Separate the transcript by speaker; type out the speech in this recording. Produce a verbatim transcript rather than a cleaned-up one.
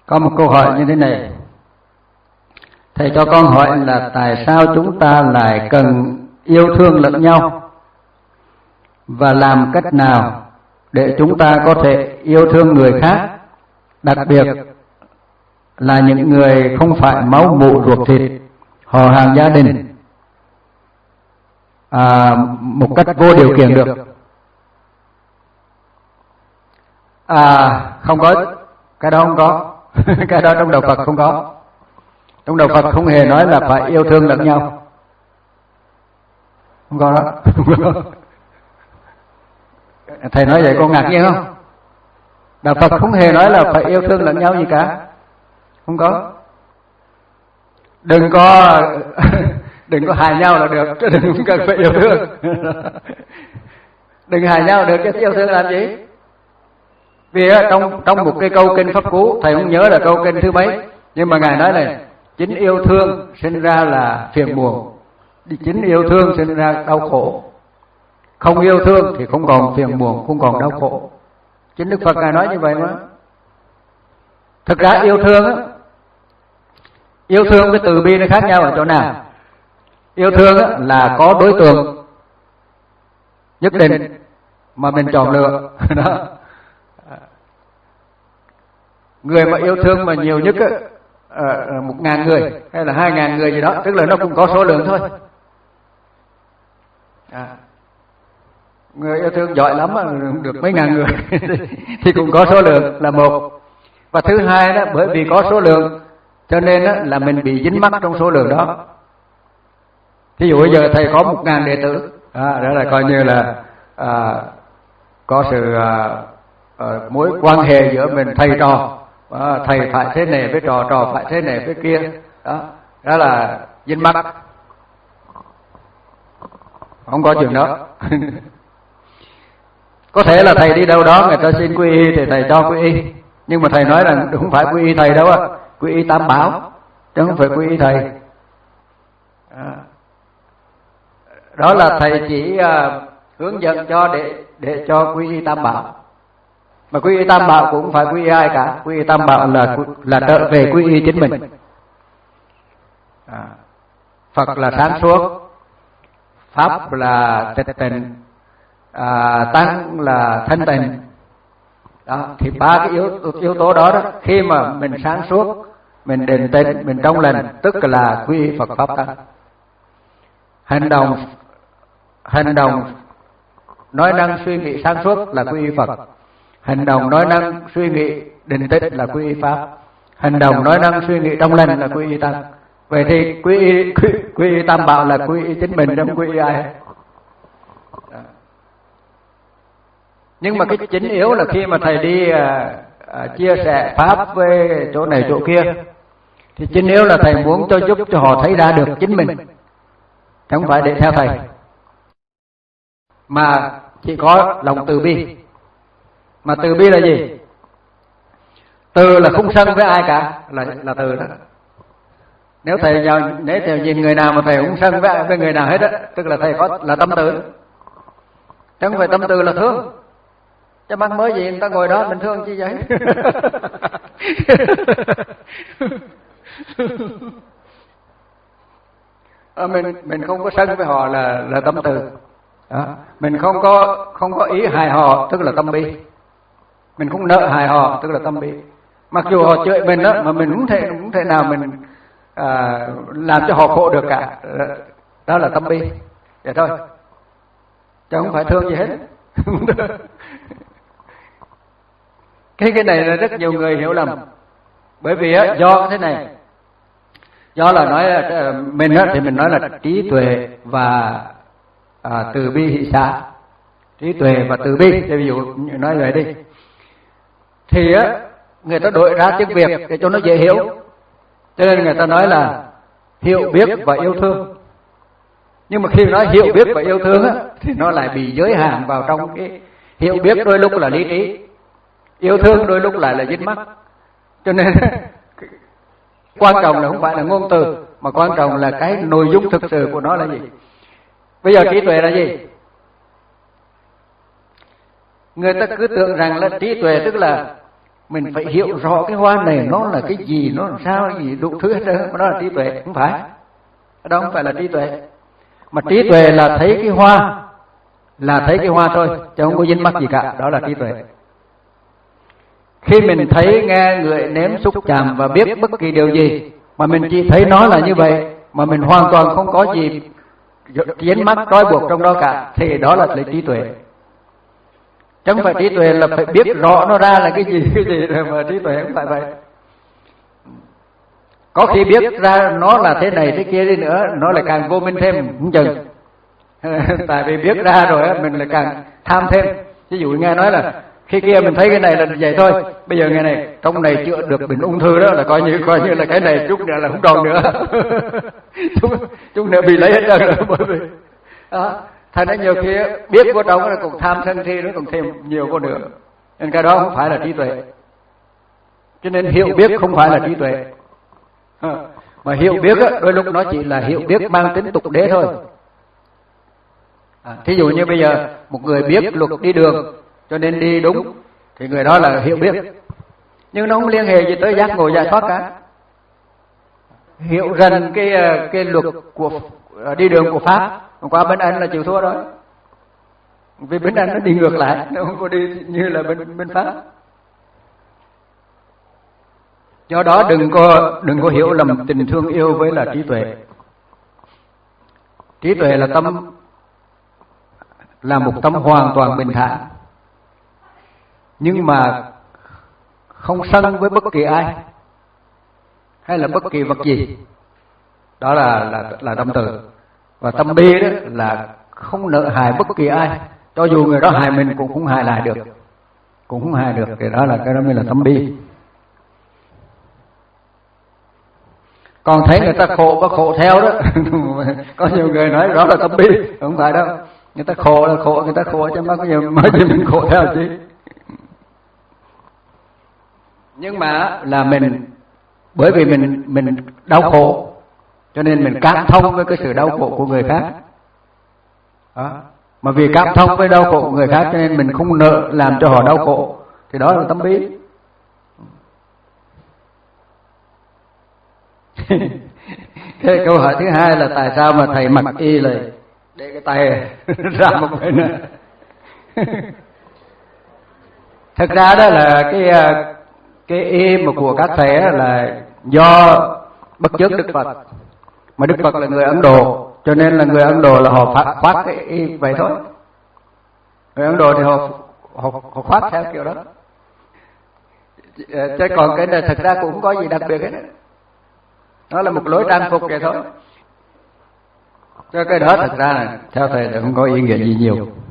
Speaker 1: Có một câu hỏi như thế này. Thầy cho con hỏi là tại sao chúng ta lại cần yêu thương lẫn nhau? Và làm cách nào để chúng ta có thể yêu thương người khác, đặc biệt là những người không phải máu mủ ruột thịt, họ hàng gia đình, à, một cách vô điều kiện được? À, không có, cái đó không có. Cái đó trong đạo Phật không có. Trong đạo Phật không hề nói là phải yêu thương lẫn nhau. Không có đó. Thầy nói vậy con ngạc nhiên không? Đạo Phật không hề nói là phải yêu thương lẫn nhau gì cả. Không có. Đừng có đừng có hại nhau là được, chứ đừng cần phải yêu thương. Đừng hại nhau được, chứ yêu thương làm gì? Vì trong trong một cái câu kinh Pháp Cú, thầy không nhớ là câu kinh thứ mấy, nhưng mà ngài nói này: chính yêu thương sinh ra là phiền muộn, chính yêu thương sinh ra đau khổ. Không yêu thương thì không còn phiền muộn, không còn đau khổ. Chính Đức Phật ngài nói như vậy mà. Thực ra yêu thương á, yêu thương với từ bi nó khác nhau ở chỗ nào? Yêu thương á, là có đối tượng nhất định mà mình chọn lựa. Đó. Người mà yêu thương mà nhiều nhất á, một ngàn người hay là hai ngàn người gì đó, tức là nó cũng có số lượng thôi. À, người yêu thương giỏi lắm mà được mấy ngàn người thì cũng có số lượng là một. Và thứ hai đó, bởi vì có số lượng cho nên đó, là mình bị dính mắc trong số lượng đó. Thí dụ bây giờ thầy có một ngàn đệ tử, à, đó là coi như là à, có sự à, à, mối quan hệ giữa mình thầy trò. À, thầy phải thế này với trò, trò phải thế này với kia. Đó, đó là dính mắc. Không có chuyện đó. Có thể là thầy đi đâu đó người ta xin quy y thì thầy cho quy y, nhưng mà thầy nói là không phải quy y thầy đâu á, quy y Tam Bảo chứ không phải quy y thầy. À, đó là thầy chỉ uh, hướng dẫn cho để để cho quy y Tam Bảo. Mà quy y Tam Bảo cũng không phải quy y ai cả, quy y Tam Bảo là là trở về quy y chính mình. À, Phật là sáng suốt, Pháp là tịch tịnh, à, Tăng là thanh tịnh. Đó, thì ba cái yếu yếu tố đó, đó khi mà mình sáng suốt, mình định tĩnh, mình trong lành, tức là quy y Phật Pháp Tăng. Hành động hành động nói năng suy nghĩ sáng suốt là quy y Phật. Hành động nói năng suy nghĩ định tĩnh là quy y Pháp. Hành động nói năng suy nghĩ trong lành là quy y Tăng. Vậy thì quy y, quy, quy y Tam Bảo là quy y chính mình, không quy y ai. Nhưng mà cái chính yếu là khi mà thầy đi à, à, chia sẻ Pháp với chỗ này chỗ kia, thì chính yếu là thầy muốn cho giúp cho họ thấy ra được chính mình, không phải để theo thầy, mà chỉ có lòng từ bi. Mà từ bi là gì? Từ là không sân với ai cả, là là từ đó. Nếu thầy vào, nếu thầy nhìn người nào mà thầy không sân với, với người nào hết á, tức là thầy có là tâm từ. Chứ không phải tâm từ là thương. Chứ mắc mới gì người ta ngồi đó mình thương chi vậy? À, mình mình không có sân với họ là là tâm từ. Đó. Mình không có không có ý hại họ, tức là tâm bi. Mình không nợ hại họ, tức là tâm bi. Mặc dù họ chửi mình đó, mà mình không thể không thể nào mình à, làm cho họ khổ được cả. Đó là tâm bi. Vậy thôi. Chứ không phải thương gì hết. Cái cái này là rất nhiều người hiểu lầm. Bởi vì á, do thế này, do là nói mình á, thì mình nói là trí tuệ và à, từ bi hỷ xả. Trí tuệ và từ bi, ví dụ nói vậy đi, thì á người ta đổi ra tiếng Việt để cho nó dễ hiểu, cho nên người ta nói là hiểu biết và yêu thương. Nhưng mà khi nói hiểu biết và yêu thương á, thì nó lại bị giới hạn vào trong cái hiểu biết, đôi lúc là lý trí, yêu thương đôi lúc lại là dính mắc. Cho nên quan trọng là không phải là ngôn từ, mà quan trọng là cái nội dung thực sự của nó là gì. Bây giờ trí tuệ là gì? Người ta cứ tưởng rằng là trí tuệ tức là mình phải hiểu rõ cái hoa này nó là cái gì, nó làm sao gì, đủ thứ hết trơn, đó là trí tuệ. Không phải, đó không phải là trí tuệ. Mà trí tuệ là thấy cái hoa, là thấy cái hoa thôi, chứ không có dính mắc gì cả, đó là trí tuệ. Khi mình thấy, nghe, ngửi, nếm, xúc, chạm và biết bất kỳ điều gì mà mình chỉ thấy nó là như vậy, mà mình hoàn toàn không có gì dính mắc trói buộc trong đó cả, thì đó là lấy trí tuệ. Chứ không phải trí tuệ là phải biết rõ nó ra là cái gì cái gì rồi, mà trí tuệ không phải vậy. Có khi biết ra nó là thế này thế kia đi nữa, nó lại càng vô minh thêm không chừng. Tại vì biết ra rồi mình lại càng tham thêm. Ví dụ nghe nói là khi kia mình thấy cái này là vậy thôi, bây giờ ngày này trong này chữa được bệnh ung thư đó, là coi như coi như là cái này chút nữa là không còn nữa. chút, chút nữa bị lấy hết trơn rồi. Bởi vì đó, thành ra nhiều khi biết của trong nó cũng tham sân si, nó còn thêm nhiều của nữa, nên cái đó không phải là trí tuệ. Cho nên hiểu biết không phải là trí tuệ, mà hiểu biết á, đôi lúc nó chỉ là hiểu biết mang tính tục đế thôi. À, thí dụ như bây giờ một người biết luật đi đường cho nên đi đúng, thì người đó là hiểu biết, nhưng nó không liên hệ gì tới giác ngộ giải thoát cả. Hiểu rằng cái cái luật của đi đường của Pháp, qua bên Anh là chịu thua đó, vì bên Anh nó đi ngược lại, nó không có đi như là bên bên Pháp. Do đó đừng có đừng có hiểu lầm tình thương yêu với là trí tuệ. Trí tuệ là tâm, là một tâm hoàn toàn bình thản, nhưng mà không sân với bất kỳ ai hay là bất kỳ vật gì. Đó là là là tâm từ. Và tâm bi đó là không nợ hại bất kỳ ai, cho dù người đó hại mình cũng không hại lại được, cũng không hại được. Thì đó là cái đó mới là tâm bi. Còn thấy người ta khổ có khổ theo đó. Có nhiều người nói đó là tâm bi, không phải đâu. Người ta khổ là khổ, người ta khổ chứ mắc nhiều mới thì mình khổ theo chứ. Nhưng mà là mình, bởi vì mình mình đau khổ cho nên mình cảm thông với cái sự đau khổ của người khác. Đó. Mà vì cảm thông với đau khổ của người khác cho nên mình không nợ làm cho họ đau khổ, thì đó là tâm bi. Cái câu hỏi thứ hai là tại sao mà thầy mặc y lại để cái tay ra một bên. Thực ra đó là cái cái y mà của các thầy là do bất chước Đức Phật, mà Đức Phật là người Ấn Độ, cho nên là người Ấn Độ là họ phát khoác cái y vậy thôi. Người Ấn Độ thì họ họ, họ khoác theo kiểu đó. Chứ còn cái này thực ra cũng không có gì đặc biệt hết. Nó là một lối trang phục vậy thôi. Cho cái đó thật ra là theo thầy là không có ý nghĩa gì nhiều.